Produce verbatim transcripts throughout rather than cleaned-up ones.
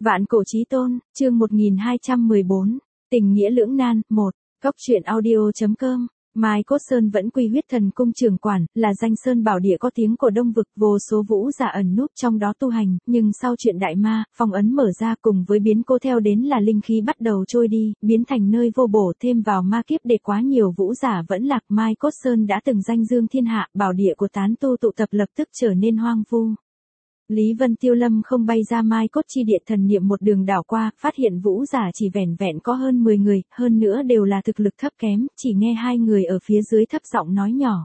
Vạn cổ chí tôn, chương một nghìn hai trăm mười bốn, tình nghĩa lưỡng nan, một, Cốc truyện audio.com. Mai Cốt Sơn vẫn quy huyết thần cung trưởng quản, là danh sơn bảo địa có tiếng của Đông Vực, vô số vũ giả ẩn núp trong đó tu hành, nhưng sau chuyện đại ma, phong ấn mở ra cùng với biến cố theo đến là linh khí bắt đầu trôi đi, biến thành nơi vô bổ, thêm vào ma kiếp để quá nhiều vũ giả vẫn lạc. Mai Cốt Sơn đã từng danh dương thiên hạ, bảo địa của tán tu tụ tập lập tức trở nên hoang vu. Lý Vân Tiêu lâm không bay ra Mai Cốt chi địa, thần niệm một đường đảo qua, phát hiện vũ giả chỉ vẻn vẹn có hơn mười người, hơn nữa đều là thực lực thấp kém, chỉ nghe hai người ở phía dưới thấp giọng nói nhỏ.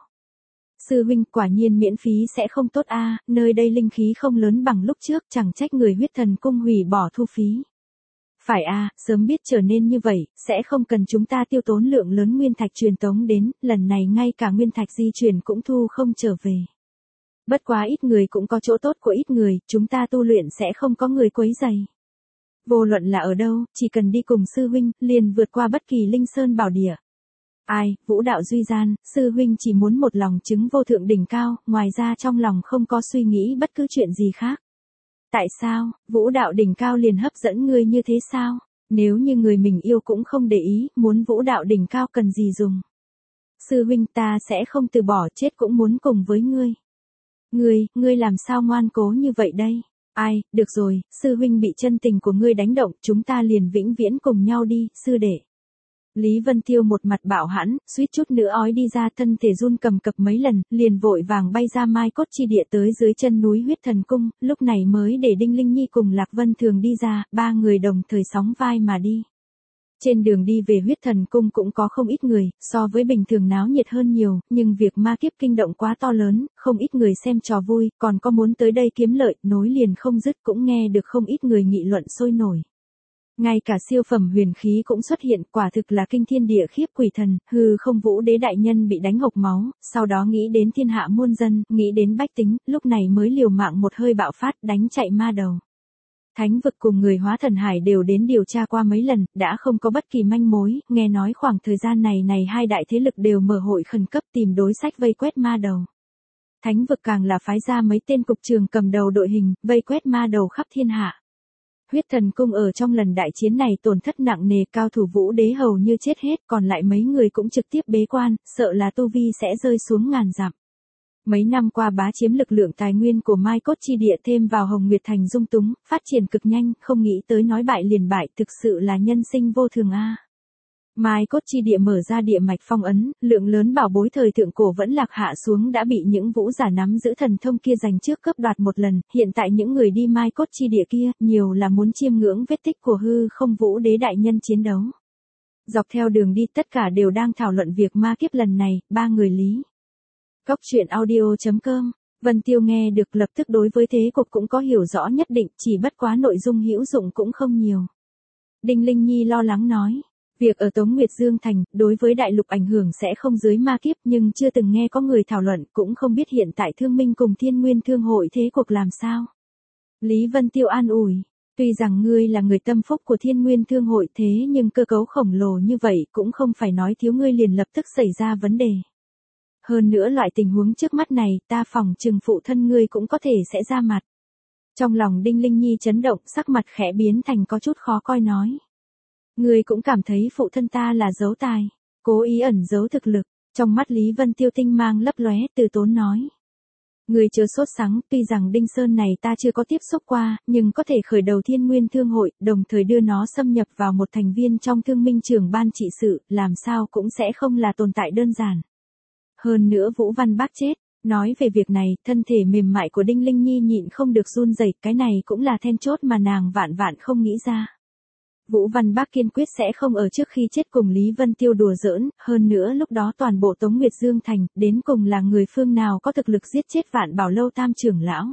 Sư huynh, quả nhiên miễn phí sẽ không tốt a, nơi đây linh khí không lớn bằng lúc trước, chẳng trách người huyết thần cung hủy bỏ thu phí. Phải a, sớm biết trở nên như vậy, sẽ không cần chúng ta tiêu tốn lượng lớn nguyên thạch truyền tống đến, lần này ngay cả nguyên thạch di chuyển cũng thu không trở về. Bất quá ít người cũng có chỗ tốt của ít người, chúng ta tu luyện sẽ không có người quấy rầy. Vô luận là ở đâu, chỉ cần đi cùng sư huynh, liền vượt qua bất kỳ linh sơn bảo địa. Ai, vũ đạo duy gian, sư huynh chỉ muốn một lòng chứng vô thượng đỉnh cao, ngoài ra trong lòng không có suy nghĩ bất cứ chuyện gì khác. Tại sao, vũ đạo đỉnh cao liền hấp dẫn ngươi như thế sao? Nếu như người mình yêu cũng không để ý, muốn vũ đạo đỉnh cao cần gì dùng? Sư huynh, ta sẽ không từ bỏ, chết cũng muốn cùng với ngươi. Ngươi, ngươi làm sao ngoan cố như vậy đây? Ai, được rồi, sư huynh bị chân tình của ngươi đánh động, chúng ta liền vĩnh viễn cùng nhau đi, sư đệ. Lý Vân Tiêu một mặt bạo hãn, suýt chút nữa ói đi ra, thân thể run cầm cập mấy lần, liền vội vàng bay ra Mai Cốt chi địa tới dưới chân núi huyết thần cung, lúc này mới để Đinh Linh Nhi cùng Lạc Vân Thường đi ra, ba người đồng thời sóng vai mà đi. Trên đường đi về huyết thần cung cũng có không ít người, so với bình thường náo nhiệt hơn nhiều, nhưng việc ma kiếp kinh động quá to lớn, không ít người xem trò vui, còn có muốn tới đây kiếm lợi, nối liền không dứt, cũng nghe được không ít người nghị luận sôi nổi. Ngay cả siêu phẩm huyền khí cũng xuất hiện, quả thực là kinh thiên địa khiếp quỷ thần, hư không vũ đế đại nhân bị đánh hộc máu, sau đó nghĩ đến thiên hạ muôn dân, nghĩ đến bách tính, lúc này mới liều mạng một hơi bạo phát, đánh chạy ma đầu. Thánh vực cùng người hóa thần hải đều đến điều tra qua mấy lần, đã không có bất kỳ manh mối, nghe nói khoảng thời gian này này hai đại thế lực đều mở hội khẩn cấp tìm đối sách vây quét ma đầu. Thánh vực càng là phái ra mấy tên cục trường cầm đầu đội hình, vây quét ma đầu khắp thiên hạ. Huyết thần cung ở trong lần đại chiến này tổn thất nặng nề, cao thủ vũ đế hầu như chết hết, còn lại mấy người cũng trực tiếp bế quan, sợ là tu vi sẽ rơi xuống ngàn dặm. Mấy năm qua bá chiếm lực lượng tài nguyên của Mai Cốt chi địa, thêm vào Hồng Nguyệt Thành dung túng, phát triển cực nhanh, không nghĩ tới nói bại liền bại, thực sự là nhân sinh vô thường a. Mai Cốt chi địa mở ra địa mạch phong ấn, lượng lớn bảo bối thời thượng cổ vẫn lạc hạ xuống đã bị những vũ giả nắm giữ thần thông kia giành trước cướp đoạt một lần, hiện tại những người đi Mai Cốt chi địa kia, nhiều là muốn chiêm ngưỡng vết tích của hư không vũ đế đại nhân chiến đấu. Dọc theo đường đi tất cả đều đang thảo luận việc ma kiếp lần này, ba người Lý. Cốc truyện audio.com. Vân Tiêu nghe được lập tức đối với thế cục cũng có hiểu rõ nhất định, chỉ bất quá nội dung hữu dụng cũng không nhiều. Đinh Linh Nhi lo lắng nói, việc ở Tống Nguyệt Dương Thành, đối với đại lục ảnh hưởng sẽ không dưới ma kiếp, nhưng chưa từng nghe có người thảo luận, cũng không biết hiện tại Thương Minh cùng Thiên Nguyên Thương hội thế cuộc làm sao. Lý Vân Tiêu an ủi, tuy rằng ngươi là người tâm phúc của Thiên Nguyên Thương hội thế nhưng cơ cấu khổng lồ như vậy cũng không phải nói thiếu ngươi liền lập tức xảy ra vấn đề. Hơn nữa loại tình huống trước mắt này, ta phòng trừng phụ thân ngươi cũng có thể sẽ ra mặt. Trong lòng Đinh Linh Nhi chấn động, sắc mặt khẽ biến thành có chút khó coi nói. Ngươi cũng cảm thấy phụ thân ta là giấu tài, cố ý ẩn giấu thực lực. Trong mắt Lý Vân Tiêu tinh mang lấp lóe, từ tốn nói. Ngươi chớ sốt sắng, tuy rằng Đinh Sơn này ta chưa có tiếp xúc qua, nhưng có thể khởi đầu Thiên Nguyên Thương hội, đồng thời đưa nó xâm nhập vào một thành viên trong Thương Minh trưởng ban trị sự, làm sao cũng sẽ không là tồn tại đơn giản. Hơn nữa Vũ Văn Bác chết, nói về việc này, thân thể mềm mại của Đinh Linh Nhi nhịn không được run rẩy, cái này cũng là then chốt mà nàng vạn vạn không nghĩ ra. Vũ Văn Bác kiên quyết sẽ không ở trước khi chết cùng Lý Vân Tiêu đùa giỡn, hơn nữa lúc đó toàn bộ Tống Nguyệt Dương Thành, đến cùng là người phương nào có thực lực giết chết Vạn Bảo Lâu tam trưởng lão.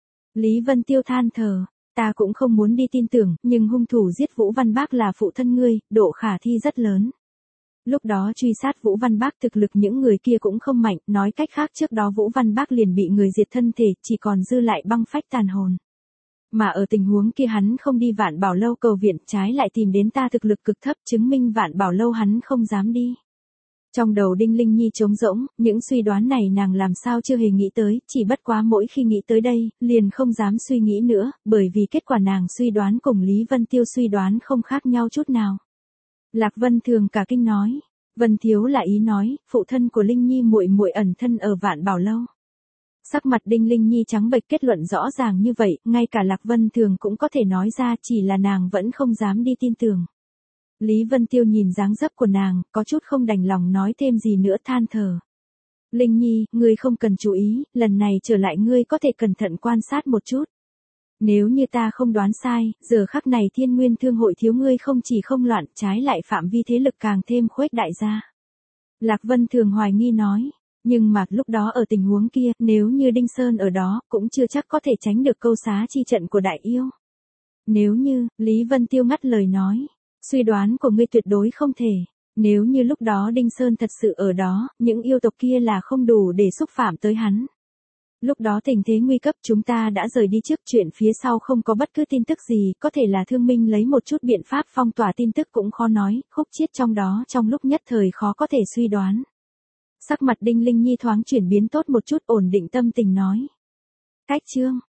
Lý Vân Tiêu than thở, ta cũng không muốn đi tin tưởng, nhưng hung thủ giết Vũ Văn Bác là phụ thân ngươi, độ khả thi rất lớn. Lúc đó truy sát Vũ Văn Bác thực lực những người kia cũng không mạnh, nói cách khác trước đó Vũ Văn Bác liền bị người diệt thân thể, chỉ còn dư lại băng phách tàn hồn. Mà ở tình huống kia hắn không đi Vạn Bảo Lâu cầu viện, trái lại tìm đến ta thực lực cực thấp, chứng minh Vạn Bảo Lâu hắn không dám đi. Trong đầu Đinh Linh Nhi trống rỗng, những suy đoán này nàng làm sao chưa hề nghĩ tới, chỉ bất quá mỗi khi nghĩ tới đây, liền không dám suy nghĩ nữa, bởi vì kết quả nàng suy đoán cùng Lý Vân Tiêu suy đoán không khác nhau chút nào. Lạc Vân Thường cả kinh nói, Vân Thiếu là ý nói, phụ thân của Linh Nhi muội muội ẩn thân ở Vạn Bảo Lâu. Sắc mặt Đinh Linh Nhi trắng bệch, kết luận rõ ràng như vậy, ngay cả Lạc Vân Thường cũng có thể nói ra, chỉ là nàng vẫn không dám đi tin tưởng. Lý Vân Tiêu nhìn dáng dấp của nàng, có chút không đành lòng nói thêm gì nữa, than thở. Linh Nhi, ngươi không cần chú ý, lần này trở lại ngươi có thể cẩn thận quan sát một chút. Nếu như ta không đoán sai, giờ khắc này Thiên Nguyên Thương hội thiếu ngươi không chỉ không loạn, trái lại phạm vi thế lực càng thêm khuếch đại ra. Lạc Vân Thường hoài nghi nói, nhưng mà lúc đó ở tình huống kia, nếu như Đinh Sơn ở đó, cũng chưa chắc có thể tránh được câu xá chi trận của đại yêu. Nếu như, Lý Vân Tiêu ngắt lời nói, suy đoán của ngươi tuyệt đối không thể. Nếu như lúc đó Đinh Sơn thật sự ở đó, những yêu tộc kia là không đủ để xúc phạm tới hắn. Lúc đó tình thế nguy cấp, chúng ta đã rời đi trước, chuyện phía sau không có bất cứ tin tức gì, có thể là Thương Minh lấy một chút biện pháp phong tỏa tin tức cũng khó nói, khúc chiết trong đó trong lúc nhất thời khó có thể suy đoán. Sắc mặt Đinh Linh Nhi thoáng chuyển biến tốt một chút, ổn định tâm tình nói. Cách chương